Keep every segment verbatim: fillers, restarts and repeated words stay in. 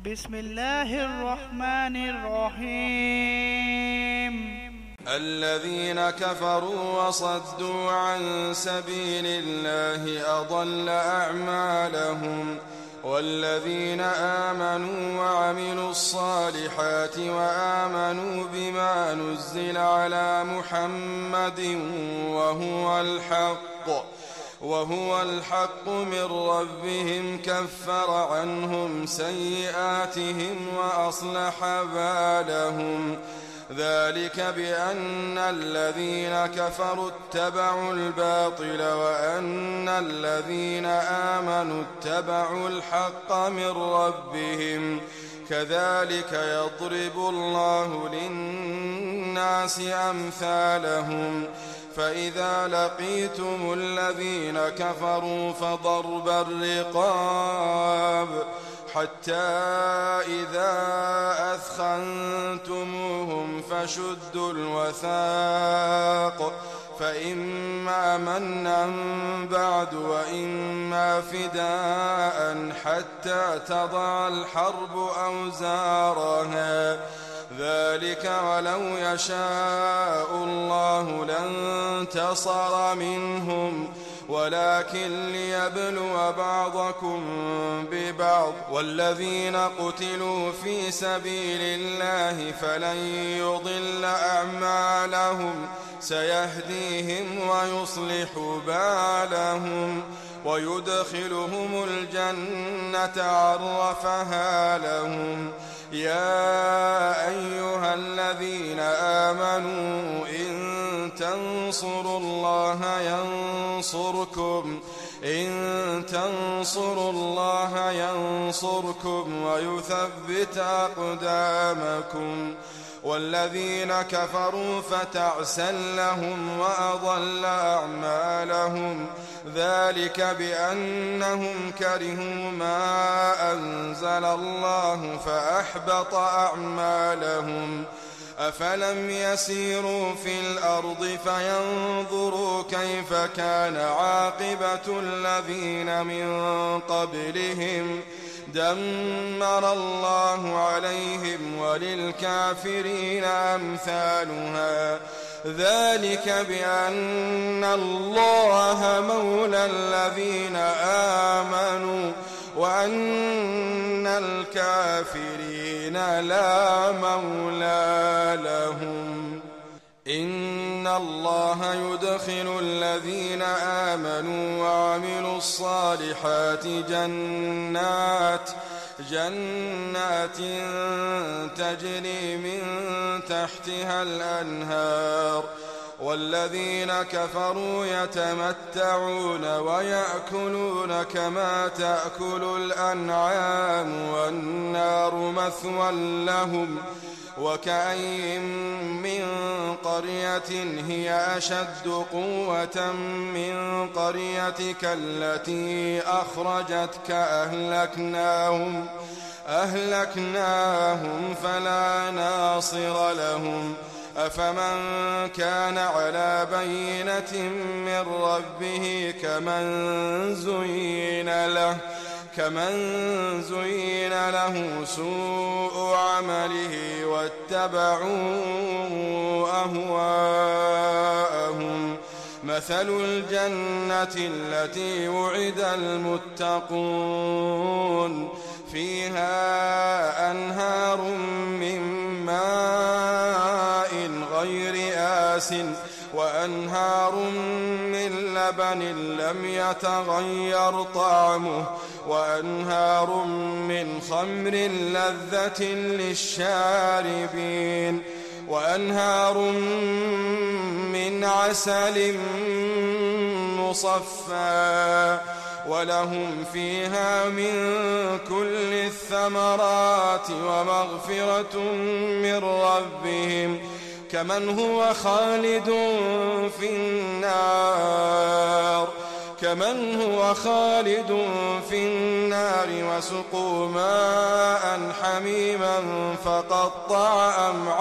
بسم الله الرحمن الرحيم. الذين كفروا وصدوا عن سبيل الله أضل أعمالهم، والذين آمنوا وعملوا الصالحات وآمنوا بما نزل على محمد وهو الحق وهو الحق من ربهم كفر عنهم سيئاتهم وأصلح بالهم. ذلك بأن الذين كفروا اتبعوا الباطل وأن الذين آمنوا اتبعوا الحق من ربهم. كذلك يضرب الله للناس أمثالهم. فإذا لقيتم الذين كفروا فضرب الرقاب حتى إذا أثخنتموهم فشدوا الوثاق، فإما منا بعد وإما فداء حتى تضع الحرب أوزارها. ذلك ولو يشاء الله لانتصر منهم، ولكن ليبلو بعضكم ببعض. والذين قتلوا في سبيل الله فلن يضل أعمالهم، سيهديهم ويصلح بالهم ويدخلهم الجنة عرفها لهم. يا أيها الذين آمنوا إن تنصروا الله ينصركم إن تنصروا الله ينصركم ويثبت أقدامكم. والذين كفروا فتعسا لهم وأضل أعمالهم. ذلك بأنهم كرهوا ما أنزل الله فأحبط أعمالهم. أفلم يسيروا في الأرض فينظروا كيف كان عاقبة الذين من قبلهم. دمر الله عليهم وللكافرين أمثالها. ذلك بأن الله مولى الذين آمنوا وأن الكافرين لا مولى لهم. إن الله يدخل الذين آمنوا وعملوا الصالحات جنات جنات تجري من تحتها الأنهار. والذين كفروا يتمتعون ويأكلون كما تأكل الأنعام والنار مثوى لهم. وكأين من قرية هي أشد قوة من قريتك التي أخرجتك أهلكناهم أهلكناهم فلا ناصر لهم. أفمن كان على بينة من ربه كمن زين له كمن زين له سوء عمله واتبعوا أهواءهم. مثل الجنة التي وعد المتقون فيها أنهار من ماء غير آسٍ وأنهار من لبن لم يتغير طعمه وأنهار من خمر لذة للشاربين وأنهار من عسل مصفى ولهم فيها من كل الثمرات ومغفرة من ربهم كمن هو خالد في النار كمن هو خالد في النار وسقوا ماء حميما فقطع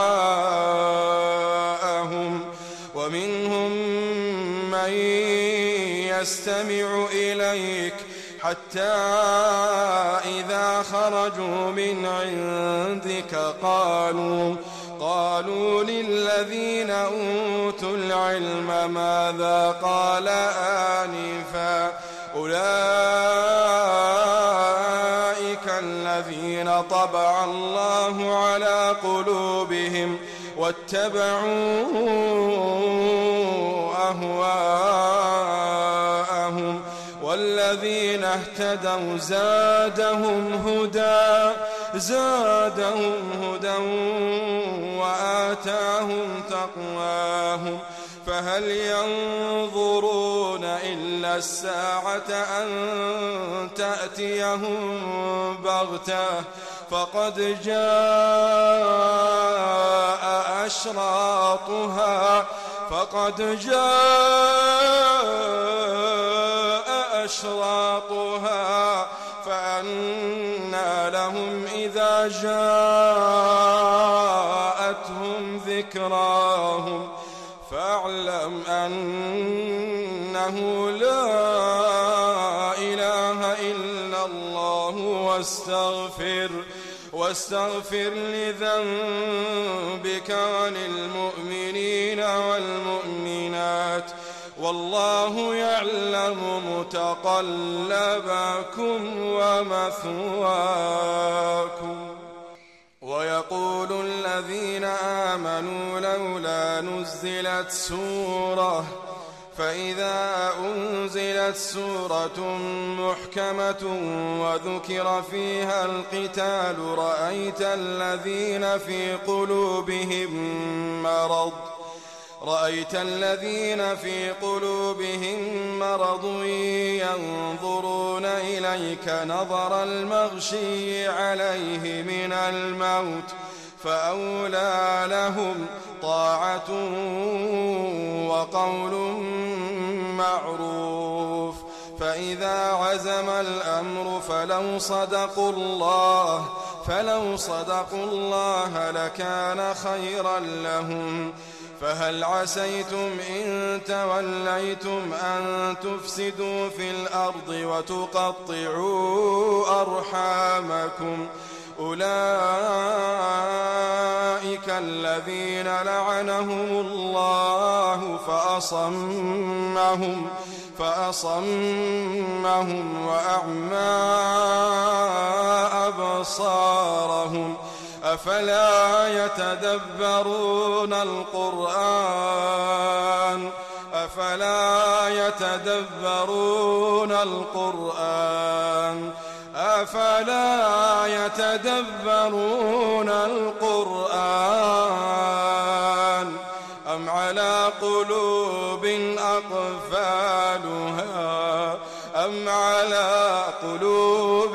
أمعاءهم ومنهم من يستمع إليك حتى إذا خرجوا من عندك قالوا قالوا للذين أوتوا العلم ماذا قال آنفا أولئك الذين طبع الله على قلوبهم واتبعوا أهواءهم والذين اهتدوا زادهم هدى زادهم هدى وآتاهم تقواهم فهل ينظرون إلا الساعة أن تأتيهم بغتة فقد جاء أشراطها فقد جاء أشراطها فأنى لهم إذا جاءتهم ذكراهم فاعلم أنه لا إله إلا الله واستغفر واستغفر لذنبك وللمؤمنين والمؤمنات والله يعلم متقلبكم ومثواكم. ويقول الذين آمنوا لولا نزلت سورة فإذا أنزلت سورة محكمة وذكر فيها القتال رأيت الذين في قلوبهم مرض رأيت الذين في قلوبهم مرض ينظرون إليك نظر المغشي عليه من الموت فأولى لهم طاعة وقول معروف فإذا عزم الأمر فلو صدقوا الله فلو صدقوا الله لكان خيرا لهم فهل عسيتم إن توليتم أن تفسدوا في الأرض وتقطعوا أرحامكم أولئك الذين لعنهم الله فأصمهم فأصمهم وأعمى أبصارهم أفلا يتدبرون القرآن أفلا يتدبرون القرآن أفلا يتدبرون القرآن أم على قلوب أقفالها أم على قلوب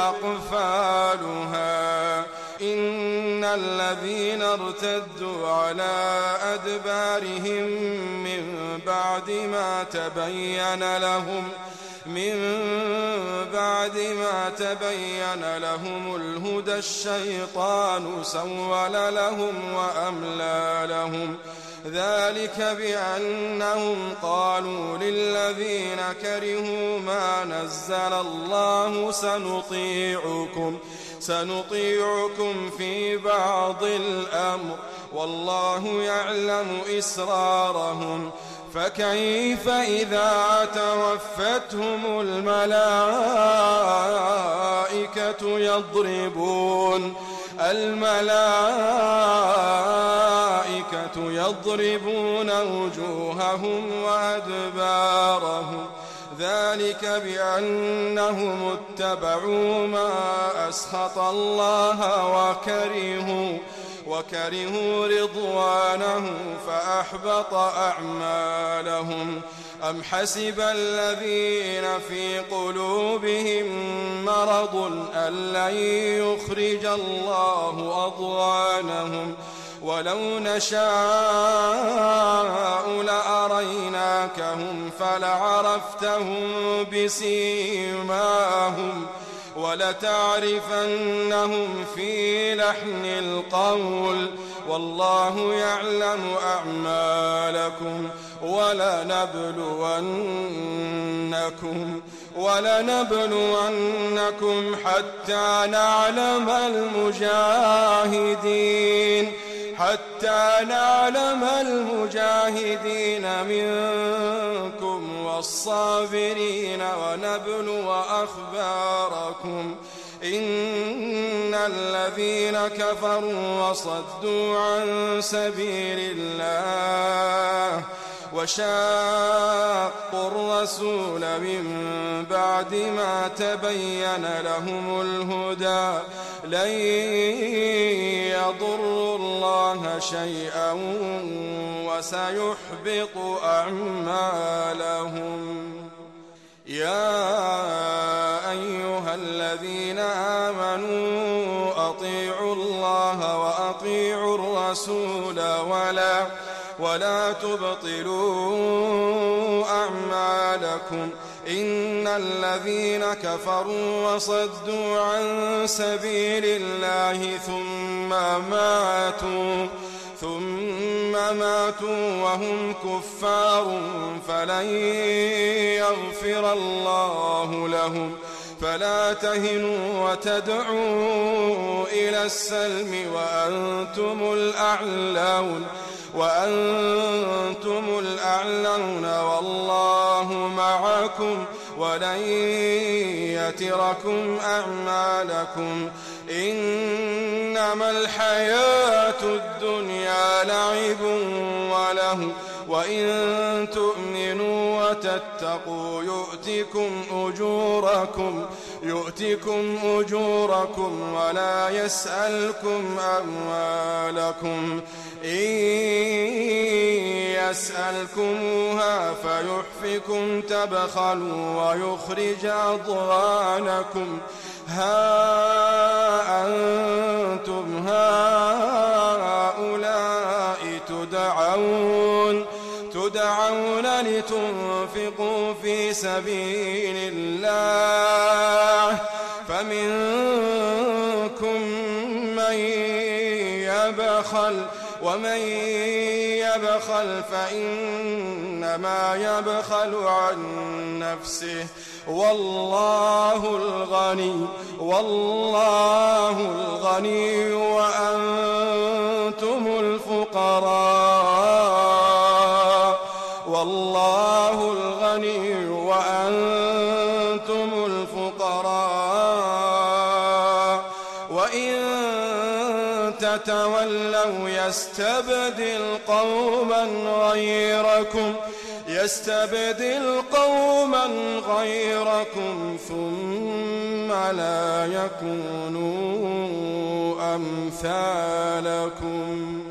أقفالها إن الذين ارتدوا على أدبارهم من بعد ما تبين لهم من بعد ما تبين لهم الهدى الشيطان سول لهم وأملى لهم ذلك بأنهم قالوا للذين كرهوا ما نزل الله سنطيعكم سنطيعكم في بعض الأمر والله يعلم إسرارهم فكيف إذا توفتهم الملائكة يضربون الملائكة يضربون وجوههم وأدبارهم ذلك بأنهم اتبعوا ما أسخط الله وكرهوا وكرهوا رضوانه فأحبط أعمالهم أم حسب الذين في قلوبهم مرض أن لن يخرج الله أضغانهم ولو نشاء لأريناكهم فلعرفتهم بسيماهم ولتعرفنهم في لحن القول والله يعلم أعمالكم ولنبلونكم ولنبلونكم حتى نعلم المجاهدين حتى نعلم المجاهدين منكم والصابرين ونبلو أخباركم إن الذين كفروا وصدوا عن سبيل الله وشاقوا الرسول من بعد ما تبين لهم الهدى لن يضروا الله شيئا وسيحبط أعمالهم. يا أيها الذين آمنوا أطيعوا الله وأطيعوا الرسول ولا ولا تبطلوا أعمالكم إن الذين كفروا وصدوا عن سبيل الله ثم ماتوا ثم ماتوا وهم كفار فلن يغفر الله لهم فلا تهنوا وتدعوا إلى السلم وأنتم الأعلون وأنتم الأعلون والله معكم ولن يتركم أعمالكم إنما الحياة الدنيا لعب وله وإن تؤمنوا وتتقوا يؤتكم أجوركم يؤتكم أجوركم ولا يسألكم أموالكم إن يسألكموها فيحفكم تبخلوا ويخرج أضغانكم ها أنتم هؤلاء تدعون تدعون لتنفقوا في سبيل الله فمنكم من يبخل ومن يبخل فإنما يبخل عن نفسه والله الغني والله الغني وأنتم الفقراء والله الغني وأنتم الفقراء وإن تتولوا يستبدل قوما غيركم يستبدل قوما غيركم ثم لا يكونوا أمثالكم.